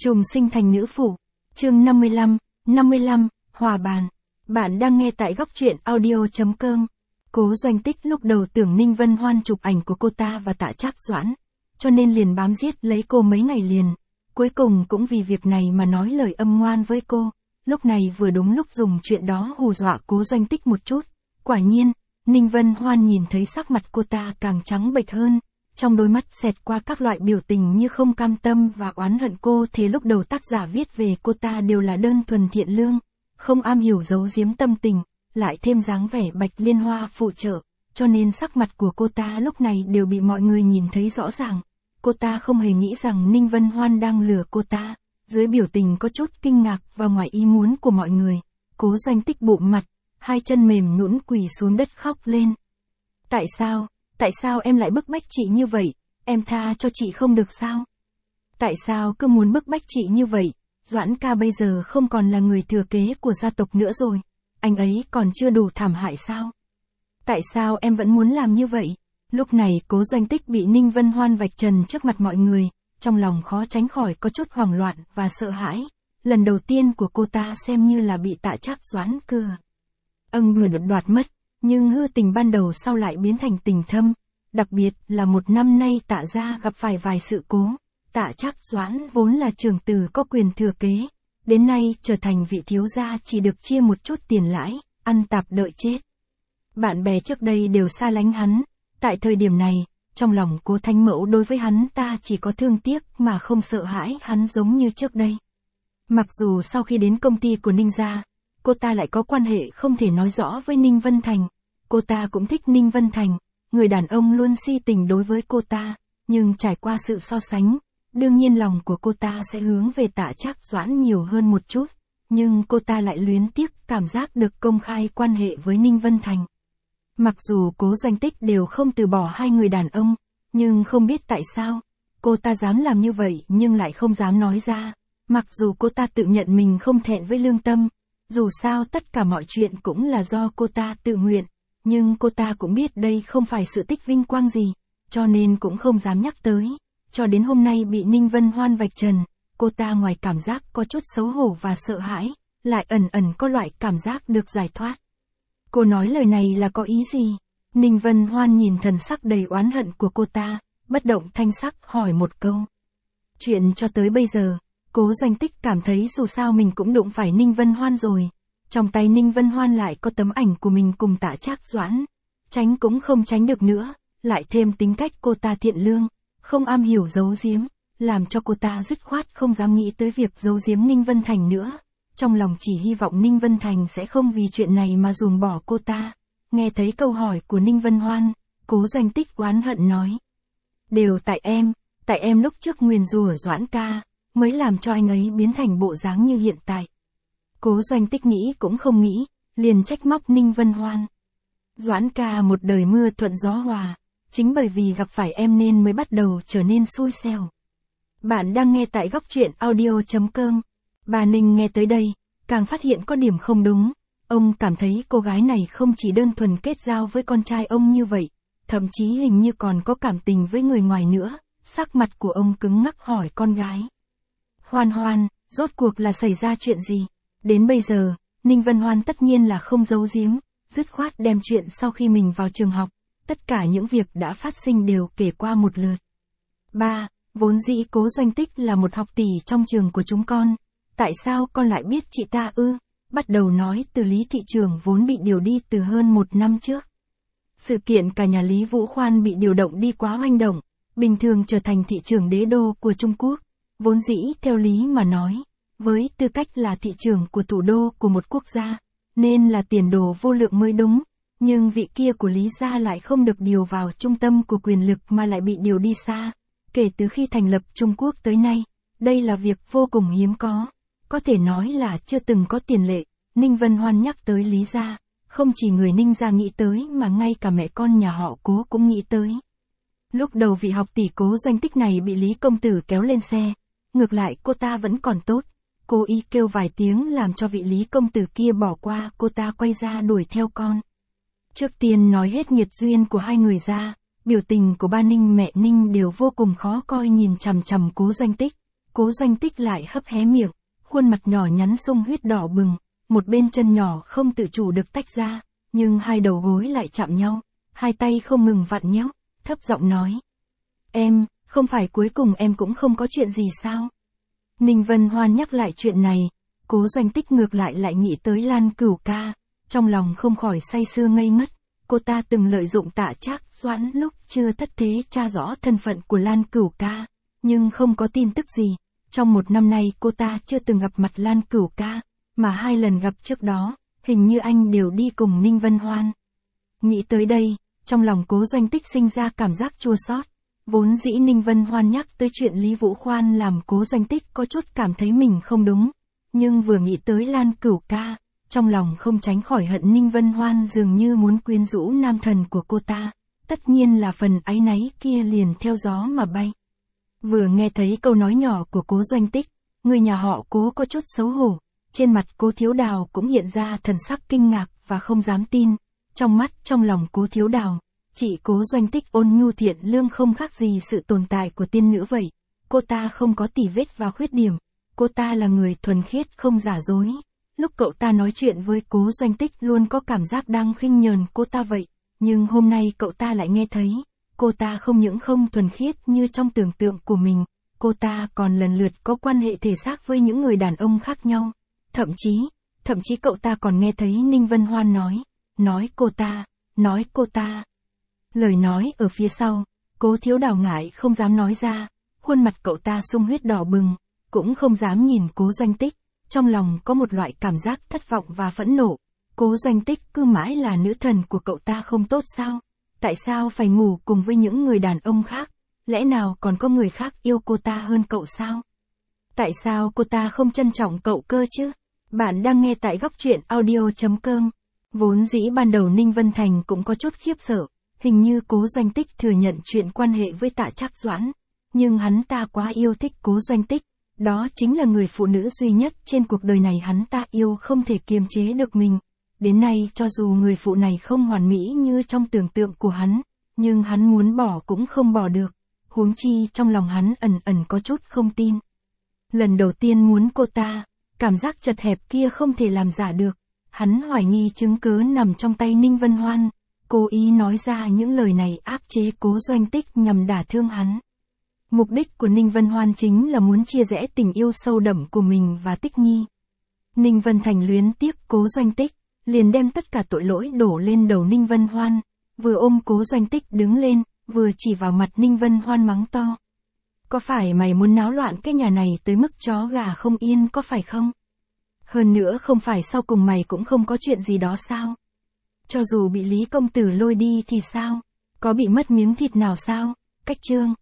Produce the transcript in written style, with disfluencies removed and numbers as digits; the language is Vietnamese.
Trùng sinh thành nữ phụ. Chương 55, hòa bàn. Bạn đang nghe tại góc truyện audio.com. Cố Doanh Tích lúc đầu tưởng Ninh Vân Hoan chụp ảnh của cô ta và Tạ Trác Doãn, cho nên liền bám giết lấy cô mấy ngày liền. Cuối cùng cũng vì việc này mà nói lời âm ngoan với cô. Lúc này vừa đúng lúc dùng chuyện đó hù dọa Cố Doanh Tích một chút. Quả nhiên, Ninh Vân Hoan nhìn thấy sắc mặt cô ta càng trắng bệch hơn. Trong đôi mắt xẹt qua các loại biểu tình như không cam tâm và oán hận cô. Thế lúc đầu tác giả viết về cô ta đều là đơn thuần thiện lương, không am hiểu giấu giếm tâm tình, lại thêm dáng vẻ bạch liên hoa phụ trợ, cho nên sắc mặt của cô ta lúc này đều bị mọi người nhìn thấy rõ ràng. Cô ta không hề nghĩ rằng Ninh Vân Hoan đang lừa cô ta. Dưới biểu tình có chút kinh ngạc và ngoài ý muốn của mọi người, Cố Doanh Tích bụm mặt, hai chân mềm nhũn quỳ xuống đất khóc lên. Tại sao em lại bức bách chị như vậy, em tha cho chị không được sao? Tại sao cứ muốn bức bách chị như vậy? Doãn ca bây giờ không còn là người thừa kế của gia tộc nữa rồi, anh ấy còn chưa đủ thảm hại sao? Tại sao em vẫn muốn làm như vậy? Lúc này Cố Doanh Tích bị Ninh Vân Hoan vạch trần trước mặt mọi người, trong lòng khó tránh khỏi có chút hoảng loạn và sợ hãi. Lần đầu tiên của cô ta xem như là bị Tạ Trác Doãn vừa đoạt mất, nhưng hư tình ban đầu sau lại biến thành tình thâm. Đặc biệt là một năm nay Tạ gia gặp phải vài sự cố. Tạ Trác Doãn vốn là trưởng tử có quyền thừa kế, đến nay trở thành vị thiếu gia chỉ được chia một chút tiền lãi, ăn tạp đợi chết. Bạn bè trước đây đều xa lánh hắn, tại thời điểm này, trong lòng Cố Thanh Mẫu đối với hắn ta chỉ có thương tiếc mà không sợ hãi hắn giống như trước đây. Mặc dù sau khi đến công ty của Ninh gia, cô ta lại có quan hệ không thể nói rõ với Ninh Vân Thành. Cô ta cũng thích Ninh Vân Thành, người đàn ông luôn si tình đối với cô ta, nhưng trải qua sự so sánh, đương nhiên lòng của cô ta sẽ hướng về Tạ Trác Doãn nhiều hơn một chút, nhưng cô ta lại luyến tiếc cảm giác được công khai quan hệ với Ninh Vân Thành. Mặc dù Cố Doanh Tích đều không từ bỏ hai người đàn ông, nhưng không biết tại sao, cô ta dám làm như vậy nhưng lại không dám nói ra. Mặc dù cô ta tự nhận mình không thẹn với lương tâm, dù sao tất cả mọi chuyện cũng là do cô ta tự nguyện, nhưng cô ta cũng biết đây không phải sự tích vinh quang gì, cho nên cũng không dám nhắc tới. Cho đến hôm nay bị Ninh Vân Hoan vạch trần, cô ta ngoài cảm giác có chút xấu hổ và sợ hãi, lại ẩn ẩn có loại cảm giác được giải thoát. Cô nói lời này là có ý gì? Ninh Vân Hoan nhìn thần sắc đầy oán hận của cô ta, bất động thanh sắc hỏi một câu. Chuyện cho tới bây giờ, Cố Doanh Tích cảm thấy dù sao mình cũng đụng phải Ninh Vân Hoan rồi. Trong tay Ninh Vân Hoan lại có tấm ảnh của mình cùng Tạ Trác Doãn. Tránh cũng không tránh được nữa, lại thêm tính cách cô ta thiện lương, không am hiểu giấu giếm, làm cho cô ta dứt khoát không dám nghĩ tới việc giấu giếm Ninh Vân Thành nữa. Trong lòng chỉ hy vọng Ninh Vân Thành sẽ không vì chuyện này mà ruồng bỏ cô ta. Nghe thấy câu hỏi của Ninh Vân Hoan, Cố Doanh Tích oán hận nói. Đều tại em lúc trước nguyền rủa Doãn ca, mới làm cho anh ấy biến thành bộ dáng như hiện tại. Cố Doanh Tích nghĩ cũng không nghĩ, liền trách móc Ninh Vân Hoan. Doãn ca một đời mưa thuận gió hòa, chính bởi vì gặp phải em nên mới bắt đầu trở nên xui xẻo. Bạn đang nghe tại góc truyện audio.com. Bà Ninh nghe tới đây, càng phát hiện có điểm không đúng. Ông cảm thấy cô gái này không chỉ đơn thuần kết giao với con trai ông như vậy, thậm chí hình như còn có cảm tình với người ngoài nữa. Sắc mặt của ông cứng ngắc hỏi con gái. Hoan, rốt cuộc là xảy ra chuyện gì? Đến bây giờ, Ninh Vân Hoan tất nhiên là không giấu giếm, dứt khoát đem chuyện sau khi mình vào trường học, tất cả những việc đã phát sinh đều kể qua một lượt. Ba, vốn dĩ Cố Doanh Tích là một học tỷ trong trường của chúng con. Tại sao con lại biết chị ta ư? Bắt đầu nói từ Lý thị trưởng vốn bị điều đi từ hơn một năm trước. Sự kiện cả nhà Lý Vũ Khoan bị điều động đi quá hoành động, bình thường trở thành thị trưởng đế đô của Trung Quốc. Vốn dĩ theo lý mà nói, với tư cách là thị trưởng của thủ đô của một quốc gia, nên là tiền đồ vô lượng mới đúng, nhưng vị kia của Lý gia lại không được điều vào trung tâm của quyền lực mà lại bị điều đi xa. Kể từ khi thành lập Trung Quốc tới nay, đây là việc vô cùng hiếm có thể nói là chưa từng có tiền lệ. Ninh Vân Hoan nhắc tới Lý gia, không chỉ người Ninh gia nghĩ tới mà ngay cả mẹ con nhà họ Cố cũng nghĩ tới. Lúc đầu vị học tỷ Cố Doanh Tích này bị Lý công tử kéo lên xe, ngược lại cô ta vẫn còn tốt, cố ý kêu vài tiếng làm cho vị Lý công tử kia bỏ qua, cô ta quay ra đuổi theo con. Trước tiên nói hết nghiệt duyên của hai người ra, biểu tình của ba Ninh mẹ Ninh đều vô cùng khó coi nhìn chằm chằm Cố Doanh Tích. Cố Doanh Tích lại hấp hé miệng, khuôn mặt nhỏ nhắn sung huyết đỏ bừng, một bên chân nhỏ không tự chủ được tách ra, nhưng hai đầu gối lại chạm nhau, hai tay không ngừng vặn nhéo, thấp giọng nói. Em, không phải cuối cùng em cũng không có chuyện gì sao? Ninh Vân Hoan nhắc lại chuyện này, Cố Doanh Tích ngược lại nghĩ tới Lan Cửu ca, trong lòng không khỏi say sưa ngây ngất. Cô ta từng lợi dụng Tạ Trác Doãn lúc chưa thất thế tra rõ thân phận của Lan Cửu ca, nhưng không có tin tức gì. Trong một năm nay cô ta chưa từng gặp mặt Lan Cửu ca, mà hai lần gặp trước đó, hình như anh đều đi cùng Ninh Vân Hoan. Nghĩ tới đây, trong lòng Cố Doanh Tích sinh ra cảm giác chua xót. Vốn dĩ Ninh Vân Hoan nhắc tới chuyện Lý Vũ Khoan làm Cố Doanh Tích có chút cảm thấy mình không đúng, nhưng vừa nghĩ tới Lan Cửu ca, trong lòng không tránh khỏi hận Ninh Vân Hoan dường như muốn quyến rũ nam thần của cô ta, tất nhiên là phần áy náy kia liền theo gió mà bay. Vừa nghe thấy câu nói nhỏ của Cố Doanh Tích, người nhà họ Cố có chút xấu hổ, trên mặt Cố Thiếu Đào cũng hiện ra thần sắc kinh ngạc và không dám tin, trong mắt trong lòng Cố Thiếu Đào, chị Cố Doanh Tích ôn nhu thiện lương không khác gì sự tồn tại của tiên nữ vậy, cô ta không có tì vết và khuyết điểm, cô ta là người thuần khiết không giả dối. Lúc cậu ta nói chuyện với Cố Doanh Tích luôn có cảm giác đang khinh nhờn cô ta vậy, nhưng hôm nay cậu ta lại nghe thấy, cô ta không những không thuần khiết như trong tưởng tượng của mình, cô ta còn lần lượt có quan hệ thể xác với những người đàn ông khác nhau. Thậm chí cậu ta còn nghe thấy Ninh Vân Hoan nói cô ta. Lời nói ở phía sau, Cố Thiếu Đào ngại không dám nói ra, khuôn mặt cậu ta sung huyết đỏ bừng, cũng không dám nhìn Cố Doanh Tích. Trong lòng có một loại cảm giác thất vọng và phẫn nộ, Cố Doanh Tích cứ mãi là nữ thần của cậu ta không tốt sao? Tại sao phải ngủ cùng với những người đàn ông khác? Lẽ nào còn có người khác yêu cô ta hơn cậu sao? Tại sao cô ta không trân trọng cậu cơ chứ? Bạn đang nghe tại góc truyện audio.com. Vốn dĩ ban đầu Ninh Vân Thành cũng có chút khiếp sợ, hình như Cố Doanh Tích thừa nhận chuyện quan hệ với Tạ Trác Doãn, nhưng hắn ta quá yêu thích Cố Doanh Tích. Đó chính là người phụ nữ duy nhất trên cuộc đời này hắn ta yêu không thể kiềm chế được mình. Đến nay cho dù người phụ này không hoàn mỹ như trong tưởng tượng của hắn, nhưng hắn muốn bỏ cũng không bỏ được. Huống chi trong lòng hắn ẩn có chút không tin. Lần đầu tiên muốn cô ta, cảm giác chật hẹp kia không thể làm giả được. Hắn hoài nghi chứng cớ nằm trong tay Ninh Vân Hoan, cố ý nói ra những lời này áp chế Cố Doanh Tích nhằm đả thương hắn. Mục đích của Ninh Vân Hoan chính là muốn chia rẽ tình yêu sâu đậm của mình và Tích Nhi. Ninh Vân Thành luyến tiếc Cố Doanh Tích, liền đem tất cả tội lỗi đổ lên đầu Ninh Vân Hoan, vừa ôm Cố Doanh Tích đứng lên, vừa chỉ vào mặt Ninh Vân Hoan mắng to. Có phải mày muốn náo loạn cái nhà này tới mức chó gà không yên có phải không? Hơn nữa không phải sau cùng mày cũng không có chuyện gì đó sao? Cho dù bị Lý Công Tử lôi đi thì sao? Có bị mất miếng thịt nào sao? Cách chương